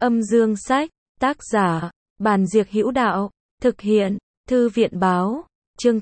Âm dương sách, tác giả, Bàn Diệc Hữu Đạo, thực hiện, Thư viện Báo, chương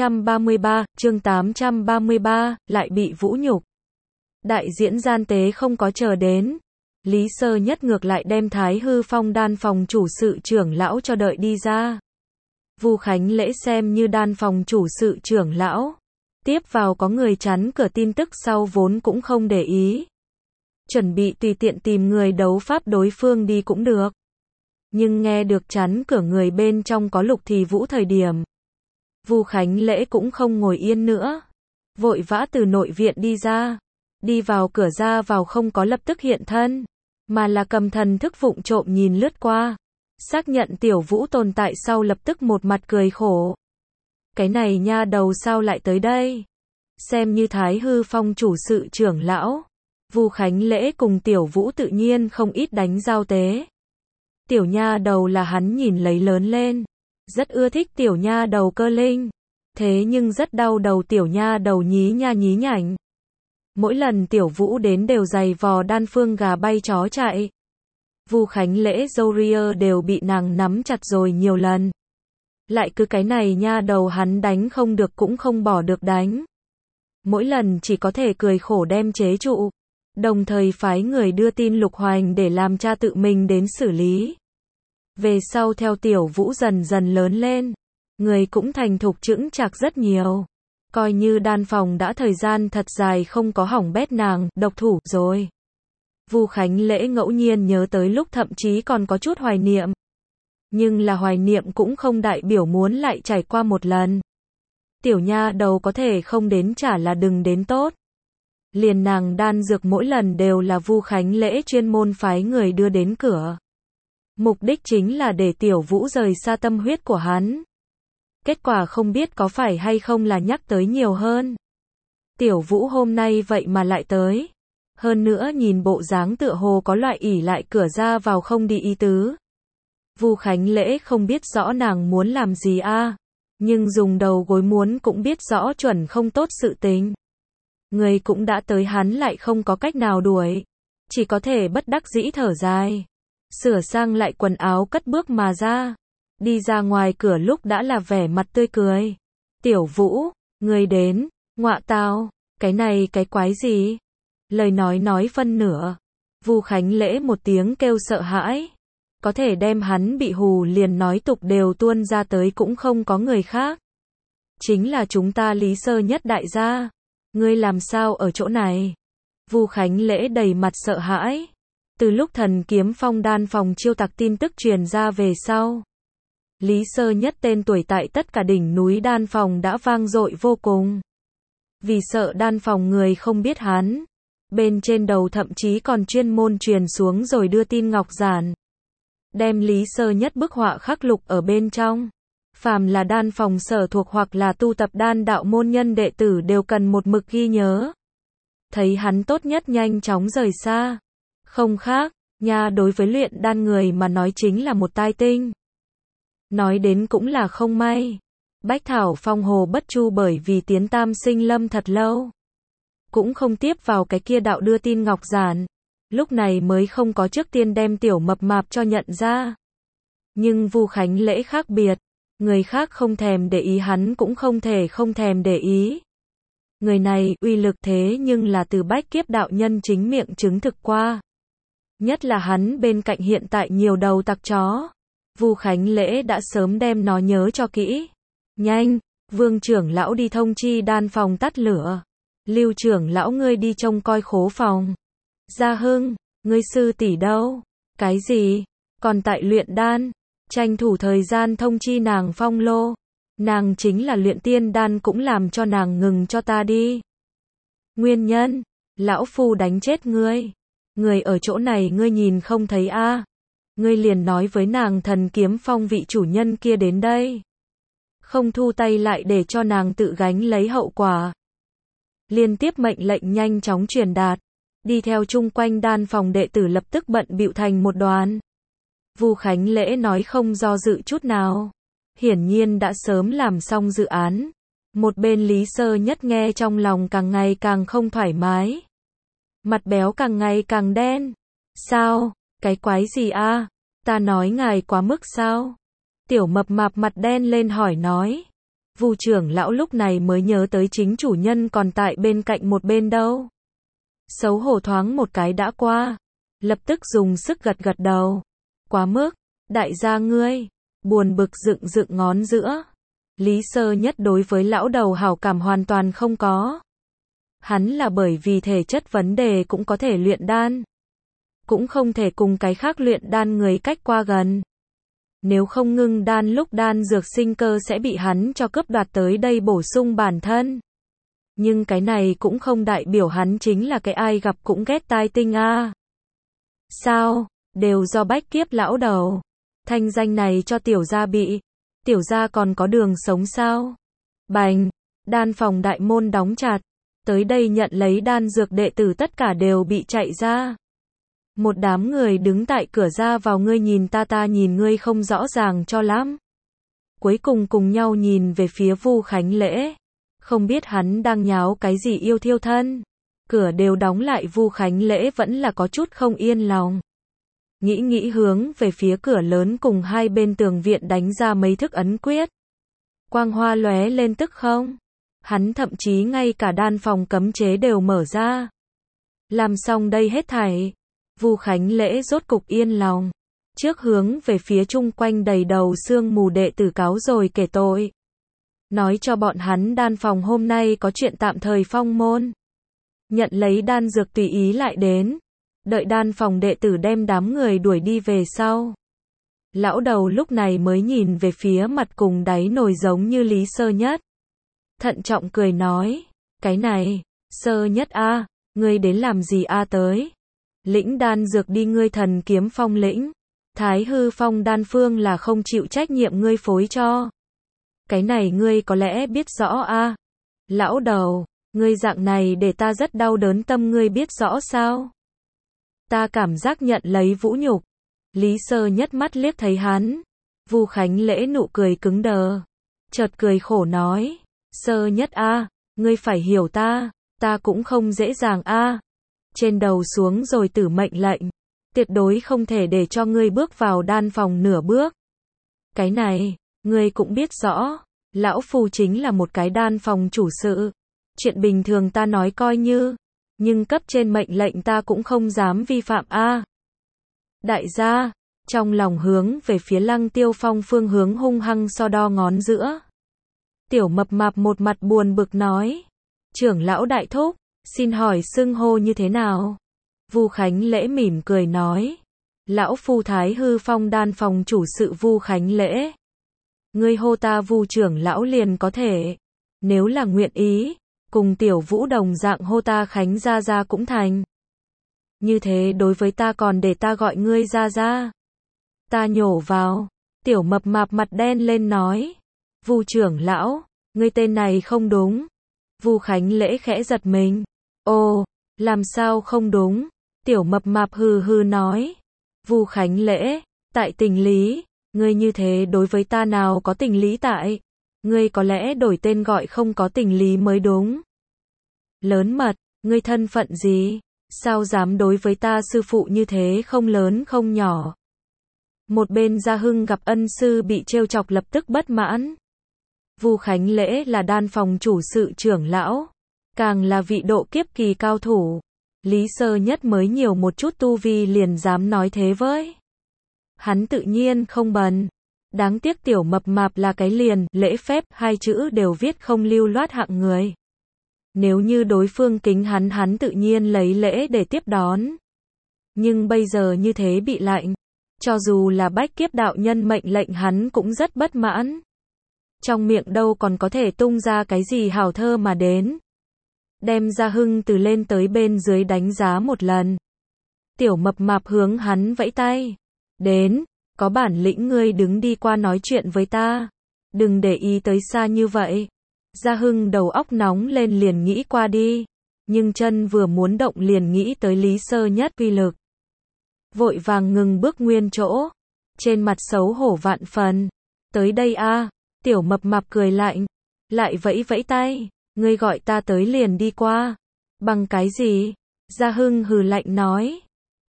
833, lại bị vũ nhục. Đại diễn gian tế không có chờ đến. Lý Sơ Nhất ngược lại đem Thái Hư Phong đan phòng chủ sự trưởng lão cho đợi đi ra. Vu Khánh Lễ xem như đan phòng chủ sự trưởng lão. Tiếp vào có người chắn cửa tin tức sau vốn cũng không để ý. Chuẩn bị tùy tiện tìm người đấu pháp đối phương đi cũng được. Nhưng nghe được chắn cửa người bên trong có Lục Thì Vũ thời điểm. Vu Khánh Lễ cũng không ngồi yên nữa. Vội vã từ nội viện đi ra. Đi vào cửa ra vào không có lập tức hiện thân. Mà là cầm thần thức vụng trộm nhìn lướt qua. Xác nhận Tiểu Vũ tồn tại sau lập tức một mặt cười khổ. Cái này nha đầu sao lại tới đây? Xem như Thái Hư Phong chủ sự trưởng lão. Vu Khánh Lễ cùng Tiểu Vũ tự nhiên không ít đánh giao tế. Tiểu nha đầu là hắn nhìn lấy lớn lên. Rất ưa thích tiểu nha đầu cơ linh. Thế nhưng rất đau đầu tiểu nha đầu nhí nha nhí nhảnh. Mỗi lần Tiểu Vũ đến đều giày vò đan phương gà bay chó chạy. Vu Khánh Lễ dâu ria đều bị nàng nắm chặt rồi nhiều lần. Lại cứ cái này nha đầu hắn đánh không được cũng không bỏ được đánh. Mỗi lần chỉ có thể cười khổ đem chế trụ. Đồng thời phái người đưa tin Lục Hoành để làm cha tự mình đến xử lý. Về sau theo Tiểu Vũ dần dần lớn lên. Người cũng thành thục chững chạc rất nhiều. Coi như đan phòng đã thời gian thật dài không có hỏng bét nàng, độc thủ rồi. Vu Khánh Lễ ngẫu nhiên nhớ tới lúc thậm chí còn có chút hoài niệm. Nhưng là hoài niệm cũng không đại biểu muốn lại trải qua một lần. Tiểu nha đầu có thể không đến chả là đừng đến tốt. Liền nàng đan dược mỗi lần đều là Vu Khánh Lễ chuyên môn phái người đưa đến cửa. Mục đích chính là để Tiểu Vũ rời xa tâm huyết của hắn. Kết quả không biết có phải hay không là nhắc tới nhiều hơn. Tiểu Vũ hôm nay vậy mà lại tới. Hơn nữa nhìn bộ dáng tựa hồ có loại ỉ lại cửa ra vào không đi ý tứ. Vu Khánh Lễ không biết rõ nàng muốn làm gì a, nhưng dùng đầu gối muốn cũng biết rõ chuẩn không tốt sự tình. Người cũng đã tới hắn lại không có cách nào đuổi. Chỉ có thể bất đắc dĩ thở dài. Sửa sang lại quần áo cất bước mà ra. Đi ra ngoài cửa lúc đã là vẻ mặt tươi cười. Tiểu Vũ, người đến, ngọa tao, cái này cái quái gì? Lời nói phân nửa. Vu Khánh Lễ một tiếng kêu sợ hãi. Có thể đem hắn bị hù liền nói tục đều tuôn ra tới cũng không có người khác. Chính là chúng ta Lý Sơ Nhất đại gia. Ngươi làm sao ở chỗ này? Vu Khánh Lễ đầy mặt sợ hãi. Từ lúc Thần Kiếm Phong đan phòng chiêu tặc tin tức truyền ra về sau. Lý Sơ Nhất tên tuổi tại tất cả đỉnh núi đan phòng đã vang dội vô cùng. Vì sợ đan phòng người không biết hắn. Bên trên đầu thậm chí còn chuyên môn truyền xuống rồi đưa tin ngọc giản. Đem Lý Sơ Nhất bức họa khắc lục ở bên trong. Phàm là đan phòng sở thuộc hoặc là tu tập đan đạo môn nhân đệ tử đều cần một mực ghi nhớ. Thấy hắn tốt nhất nhanh chóng rời xa. Không khác, nha đối với luyện đan người mà nói chính là một tai tinh. Nói đến cũng là không may. Bách Thảo Phong Hồ Bất Chu bởi vì tiến Tam Sinh Lâm thật lâu. Cũng không tiếp vào cái kia đạo đưa tin ngọc giản. Lúc này mới không có trước tiên đem tiểu mập mạp cho nhận ra. Nhưng Vu Khánh Lễ khác biệt. Người khác không thèm để ý hắn cũng không thể không thèm để ý. Người này uy lực thế nhưng là từ bách kiếp đạo nhân chính miệng chứng thực qua. Nhất là hắn bên cạnh hiện tại nhiều đầu tặc chó. Vu Khánh Lễ đã sớm đem nó nhớ cho kỹ. Nhanh, Vương trưởng lão đi thông chi đan phòng tắt lửa. Lưu trưởng lão ngươi đi trông coi khố phòng. Gia Hưng, ngươi sư tỷ đâu? Cái gì? Còn tại luyện đan? Tranh thủ thời gian thông chi nàng Phong Lô. Nàng chính là luyện tiên đan cũng làm cho nàng ngừng cho ta đi. Nguyên nhân? Lão phu đánh chết ngươi. Người ở chỗ này ngươi nhìn không thấy a? Ngươi liền nói với nàng Thần Kiếm Phong vị chủ nhân kia đến đây. Không thu tay lại để cho nàng tự gánh lấy hậu quả. Liên tiếp mệnh lệnh nhanh chóng truyền đạt. Đi theo chung quanh đan phòng đệ tử lập tức bận bịu thành một đoàn. Vu Khánh Lễ nói không do dự chút nào. Hiển nhiên đã sớm làm xong dự án. Một bên Lý Sơ Nhất nghe trong lòng càng ngày càng không thoải mái. Mặt béo càng ngày càng đen. Sao? Cái quái gì a? Ta nói ngài quá mức sao? Tiểu mập mạp mặt đen lên hỏi nói. Vu trưởng lão lúc này mới nhớ tới chính chủ nhân còn tại bên cạnh một bên đâu. Xấu hổ thoáng một cái đã qua. Lập tức dùng sức gật gật đầu. Quá mức, đại gia ngươi. Buồn bực dựng dựng ngón giữa. Lý Sơ Nhất đối với lão đầu hảo cảm hoàn toàn không có. Hắn là bởi vì thể chất vấn đề cũng có thể luyện đan. Cũng không thể cùng cái khác luyện đan người cách qua gần. Nếu không ngưng đan lúc đan dược sinh cơ sẽ bị hắn cho cướp đoạt tới đây bổ sung bản thân. Nhưng cái này cũng không đại biểu hắn chính là cái ai gặp cũng ghét tai tinh a. Sao, đều do bách kiếp lão đầu. Thanh danh này cho tiểu gia bị. Tiểu gia còn có đường sống sao? Bành, đan phòng đại môn đóng chặt. Tới đây nhận lấy đan dược đệ tử tất cả đều bị chạy ra. Một đám người đứng tại cửa ra vào ngươi nhìn ta nhìn ngươi không rõ ràng cho lắm. Cuối cùng cùng nhau nhìn về phía Vu Khánh Lễ. Không biết hắn đang nháo cái gì yêu thiêu thân. Cửa đều đóng lại Vu Khánh Lễ vẫn là có chút không yên lòng. Nghĩ hướng về phía cửa lớn cùng hai bên tường viện đánh ra mấy thức ấn quyết. Quang hoa lóe lên tức không. Hắn thậm chí ngay cả đan phòng cấm chế đều mở ra. Làm xong đây hết thảy. Vu Khánh Lễ rốt cục yên lòng. Trước hướng về phía chung quanh đầy đầu sương mù đệ tử cáo rồi kể tội. Nói cho bọn hắn đan phòng hôm nay có chuyện tạm thời phong môn. Nhận lấy đan dược tùy ý lại đến. Đợi đan phòng đệ tử đem đám người đuổi đi về sau. Lão đầu lúc này mới nhìn về phía mặt cùng đáy nồi giống như Lý Sơ Nhất. Thận trọng cười nói. Cái này, Sơ Nhất a, ngươi đến làm gì a tới? Lĩnh đan dược đi ngươi Thần Kiếm Phong lĩnh. Thái Hư Phong đan phương là không chịu trách nhiệm ngươi phối cho. Cái này ngươi có lẽ biết rõ a. Lão đầu, ngươi dạng này để ta rất đau đớn tâm ngươi biết rõ sao? Ta cảm giác nhận lấy vũ nhục. Lý Sơ Nhất mắt liếc thấy hắn. Vu Khánh Lễ nụ cười cứng đờ. Chợt cười khổ nói. Sơ Nhất a, ngươi phải hiểu ta cũng không dễ dàng a. Trên đầu xuống rồi tử mệnh lệnh. Tuyệt đối không thể để cho ngươi bước vào đan phòng nửa bước. Cái này, ngươi cũng biết rõ. Lão Phu chính là một cái đan phòng chủ sự. Chuyện bình thường ta nói coi như. Nhưng cấp trên mệnh lệnh ta cũng không dám vi phạm a. Đại gia, trong lòng hướng về phía Lăng Tiêu Phong phương hướng hung hăng so đo ngón giữa. Tiểu mập mạp một mặt buồn bực nói. Trưởng lão đại thúc, xin hỏi xưng hô như thế nào? Vu Khánh Lễ mỉm cười nói. Lão Phu Thái Hư Phong đan phòng chủ sự Vu Khánh Lễ. Ngươi hô ta Vu trưởng lão liền có thể. Nếu là nguyện ý, cùng tiểu Vũ đồng dạng hô ta Khánh gia gia cũng thành. Như thế đối với ta còn để ta gọi ngươi gia gia. Ta nhổ vào. Tiểu mập mạp mặt đen lên nói. Vu trưởng lão, ngươi tên này không đúng. Vu Khánh Lễ khẽ giật mình. Ồ, làm sao không đúng? Tiểu mập mạp hừ hừ nói. Vu Khánh Lễ, tại tình lý, ngươi như thế đối với ta nào có tình lý tại? Ngươi có lẽ đổi tên gọi không có tình lý mới đúng. Lớn mật, ngươi thân phận gì? Sao dám đối với ta sư phụ như thế không lớn không nhỏ? Một bên Gia Hưng gặp ân sư bị trêu chọc lập tức bất mãn. Vu Khánh Lễ là đan phòng chủ sự trưởng lão, càng là vị độ kiếp kỳ cao thủ. Lý Sơ Nhất mới nhiều một chút tu vi liền dám nói thế với. Hắn tự nhiên không bần. Đáng tiếc tiểu mập mạp là cái liền, lễ phép, hai chữ đều viết không lưu loát hạng người. Nếu như đối phương kính hắn tự nhiên lấy lễ để tiếp đón. Nhưng bây giờ như thế bị lạnh. Cho dù là bách kiếp đạo nhân mệnh lệnh hắn cũng rất bất mãn. Trong miệng đâu còn có thể tung ra cái gì hảo thơ mà đến. Đem Gia Hưng từ lên tới bên dưới đánh giá một lần. Tiểu mập mạp hướng hắn vẫy tay. Đến, có bản lĩnh ngươi đứng đi qua nói chuyện với ta. Đừng để ý tới xa như vậy. Gia Hưng đầu óc nóng lên liền nghĩ qua đi. Nhưng chân vừa muốn động liền nghĩ tới Lý Sơ Nhất uy lực. Vội vàng ngừng bước nguyên chỗ. Trên mặt xấu hổ vạn phần. Tới đây a. Tiểu mập mạp cười lạnh. Lại vẫy vẫy tay. Ngươi gọi ta tới liền đi qua. Bằng cái gì? Gia Hưng hừ lạnh nói.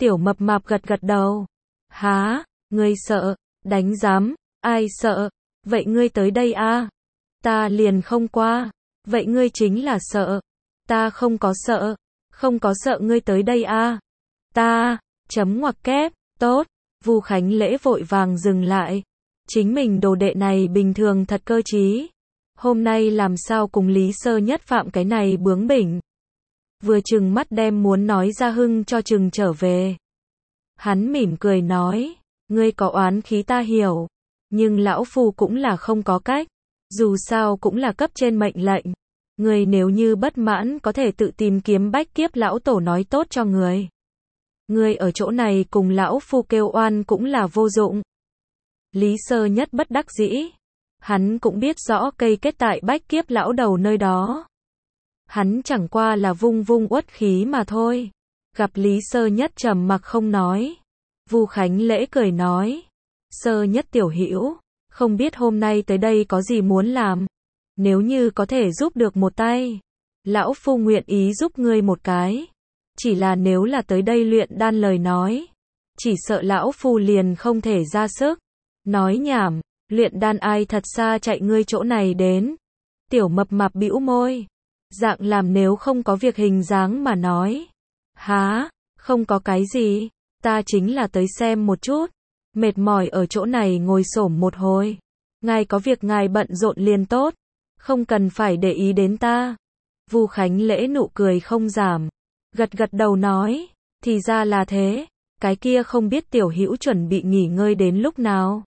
Tiểu mập mạp gật gật đầu. Há, ngươi sợ, đánh giám, ai sợ, vậy ngươi tới đây a? Ta liền không qua, vậy ngươi chính là sợ, ta không có sợ, không có sợ ngươi tới đây a. Ta, chấm ngoặc kép, tốt, Vu Khánh Lễ vội vàng dừng lại. Chính mình đồ đệ này bình thường thật cơ trí. Hôm nay làm sao cùng Lý Sơ Nhất phạm cái này bướng bỉnh. Vừa trừng mắt đem muốn nói ra hưng cho trừng trở về. Hắn mỉm cười nói, ngươi có oán khí ta hiểu, nhưng lão phu cũng là không có cách, dù sao cũng là cấp trên mệnh lệnh. Ngươi nếu như bất mãn có thể tự tìm kiếm bách kiếp lão tổ nói tốt cho người. Ngươi ở chỗ này cùng lão phu kêu oan cũng là vô dụng. Lý Sơ Nhất bất đắc dĩ. Hắn cũng biết rõ cây kết tại bách kiếp lão đầu nơi đó. Hắn chẳng qua là vung vung uất khí mà thôi. Gặp Lý Sơ Nhất trầm mặc không nói. Vu Khánh Lễ cười nói. Sơ Nhất tiểu hữu, không biết hôm nay tới đây có gì muốn làm. Nếu như có thể giúp được một tay, lão phu nguyện ý giúp ngươi một cái. Chỉ là nếu là tới đây luyện đan lời nói, chỉ sợ lão phu liền không thể ra sức. Nói nhảm, luyện đan ai thật xa chạy ngươi chỗ này đến. Tiểu mập mạp bĩu môi, dạng làm nếu không có việc hình dáng mà nói. Há, không có cái gì, ta chính là tới xem một chút. Mệt mỏi ở chỗ này ngồi xổm một hồi. Ngài có việc ngài bận rộn liền tốt, không cần phải để ý đến ta. Vu Khánh Lễ nụ cười không giảm, gật gật đầu nói, thì ra là thế, cái kia không biết tiểu hữu chuẩn bị nghỉ ngơi đến lúc nào.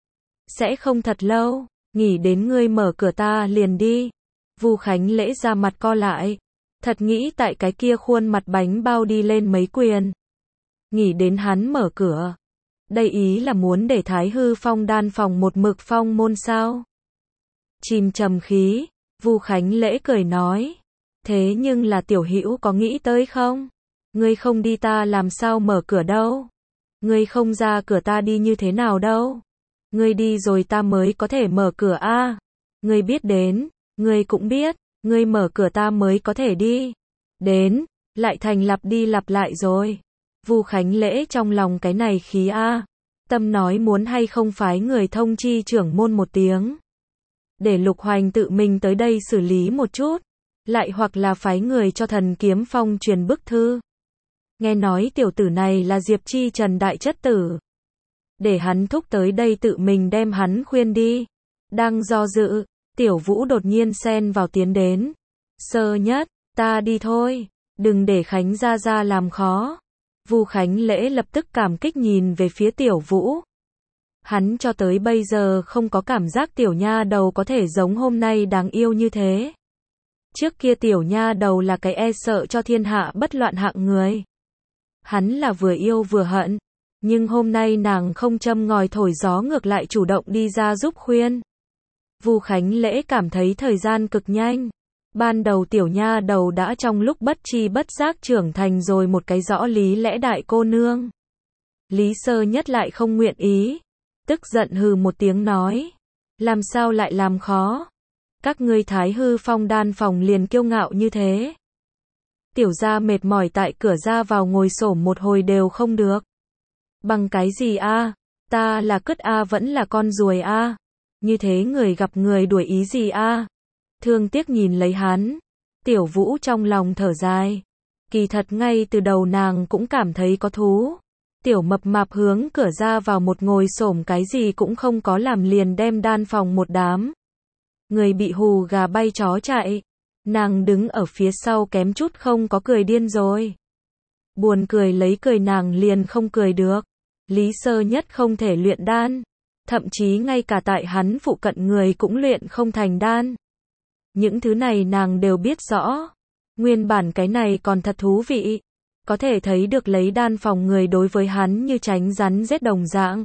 Sẽ không thật lâu, nghỉ đến ngươi mở cửa ta liền đi. Vu Khánh Lễ ra mặt co lại, thật nghĩ tại cái kia khuôn mặt bánh bao đi lên mấy quyền. Nghỉ đến hắn mở cửa. Đây ý là muốn để Thái Hư Phong đan phòng một mực phong môn sao? Chìm trầm khí, Vu Khánh Lễ cười nói, thế nhưng là tiểu hữu có nghĩ tới không? Ngươi không đi ta làm sao mở cửa đâu? Ngươi không ra cửa ta đi như thế nào đâu? Ngươi đi rồi ta mới có thể mở cửa a. Ngươi biết đến, ngươi cũng biết, ngươi mở cửa ta mới có thể đi. Đến, lại thành lặp đi lặp lại rồi. Vu Khánh Lễ trong lòng cái này khí a. Tâm nói muốn hay không phái người thông chi trưởng môn một tiếng. Để Lục Hoành tự mình tới đây xử lý một chút. Lại hoặc là phái người cho Thần Kiếm Phong truyền bức thư. Nghe nói tiểu tử này là Diệp Chi Trần đại chất tử. Để hắn thúc tới đây tự mình đem hắn khuyên đi. Đang do dự, Tiểu Vũ đột nhiên xen vào tiến đến. Sơ Nhất, ta đi thôi, đừng để Khánh gia gia làm khó. Vu Khánh Lễ lập tức cảm kích nhìn về phía Tiểu Vũ. Hắn cho tới bây giờ không có cảm giác tiểu nha đầu có thể giống hôm nay đáng yêu như thế. Trước kia tiểu nha đầu là cái e sợ cho thiên hạ bất loạn hạng người. Hắn là vừa yêu vừa hận. Nhưng hôm nay nàng không châm ngòi thổi gió ngược lại chủ động đi ra giúp khuyên. Vu Khánh Lễ cảm thấy thời gian cực nhanh. Ban đầu tiểu nha đầu đã trong lúc bất tri bất giác trưởng thành rồi một cái rõ lý lẽ đại cô nương. Lý Sơ Nhất lại không nguyện ý. Tức giận hừ một tiếng nói. Làm sao lại làm khó? Các ngươi Thái Hư Phong đan phòng liền kiêu ngạo như thế. Tiểu gia mệt mỏi tại cửa ra vào ngồi xổm một hồi đều không được. Bằng cái gì a? Ta là cứt a vẫn là con ruồi a? Như thế người gặp người đuổi ý gì a? Thương tiếc nhìn lấy hắn. Tiểu Vũ trong lòng thở dài. Kỳ thật ngay từ đầu nàng cũng cảm thấy có thú. Tiểu mập mạp hướng cửa ra vào một ngồi xổm cái gì cũng không có làm liền đem đan phòng một đám. Người bị hù gà bay chó chạy. Nàng đứng ở phía sau kém chút không có cười điên rồi. Buồn cười lấy cười nàng liền không cười được. Lý Sơ Nhất không thể luyện đan. Thậm chí ngay cả tại hắn phụ cận người cũng luyện không thành đan. Những thứ này nàng đều biết rõ. Nguyên bản cái này còn thật thú vị. Có thể thấy được lấy đan phòng người đối với hắn như tránh rắn rết đồng dạng.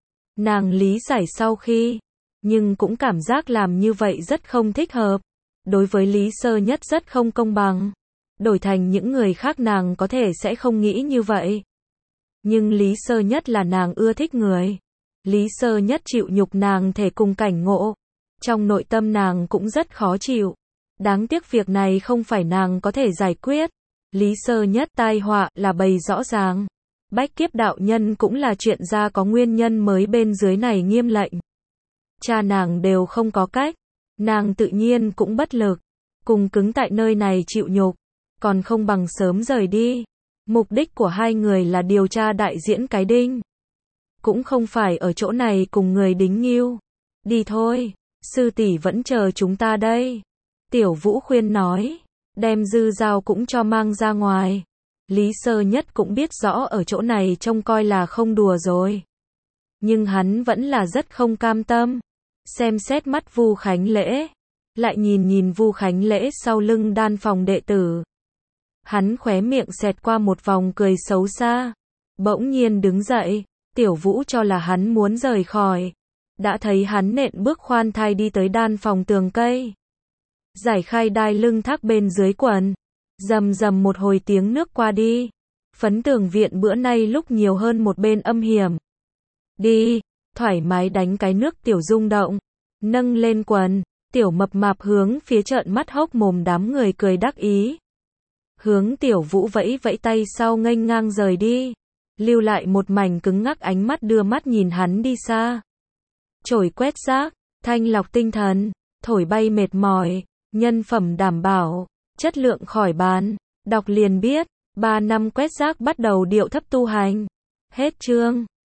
Nàng lý giải sau khi. Nhưng cũng cảm giác làm như vậy rất không thích hợp. Đối với Lý Sơ Nhất rất không công bằng. Đổi thành những người khác nàng có thể sẽ không nghĩ như vậy. Nhưng Lý Sơ Nhất là nàng ưa thích người. Lý Sơ Nhất chịu nhục nàng thể cùng cảnh ngộ. Trong nội tâm nàng cũng rất khó chịu. Đáng tiếc việc này không phải nàng có thể giải quyết. Lý Sơ Nhất tai họa là bày rõ ràng. Bách kiếp đạo nhân cũng là chuyện ra có nguyên nhân mới bên dưới này nghiêm lệnh. Cha nàng đều không có cách, nàng tự nhiên cũng bất lực, cùng cứng tại nơi này chịu nhục, còn không bằng sớm rời đi. Mục đích của hai người là điều tra đại diễn cái đinh, cũng không phải ở chỗ này cùng người đính nghiêu. Đi thôi, sư tỷ vẫn chờ chúng ta đây. Tiểu Vũ khuyên nói, đem dư dao cũng cho mang ra ngoài. Lý Sơ Nhất cũng biết rõ ở chỗ này trông coi là không đùa rồi. Nhưng hắn vẫn là rất không cam tâm. Xem xét mắt Vu Khánh Lễ, lại nhìn Vu Khánh Lễ sau lưng đan phòng đệ tử. Hắn khóe miệng xẹt qua một vòng cười xấu xa. Bỗng nhiên đứng dậy, Tiểu Vũ cho là hắn muốn rời khỏi. Đã thấy hắn nện bước khoan thai đi tới đan phòng tường cây. Giải khai đai lưng thác bên dưới quần. Rầm rầm một hồi tiếng nước qua đi. Phấn Tường viện bữa nay lúc nhiều hơn một bên âm hiểm. Đi, thoải mái đánh cái nước Tiểu rung động. Nâng lên quần, Tiểu mập mạp hướng phía trợn mắt hốc mồm đám người cười đắc ý. Hướng Tiểu Vũ vẫy vẫy tay sau nghênh ngang rời đi. Lưu lại một mảnh cứng ngắc ánh mắt đưa mắt nhìn hắn đi xa. Chổi quét rác, thanh lọc tinh thần, thổi bay mệt mỏi, nhân phẩm đảm bảo, chất lượng khỏi bàn. Đọc liền biết, 3 năm quét rác bắt đầu điệu thấp tu hành. Hết chương.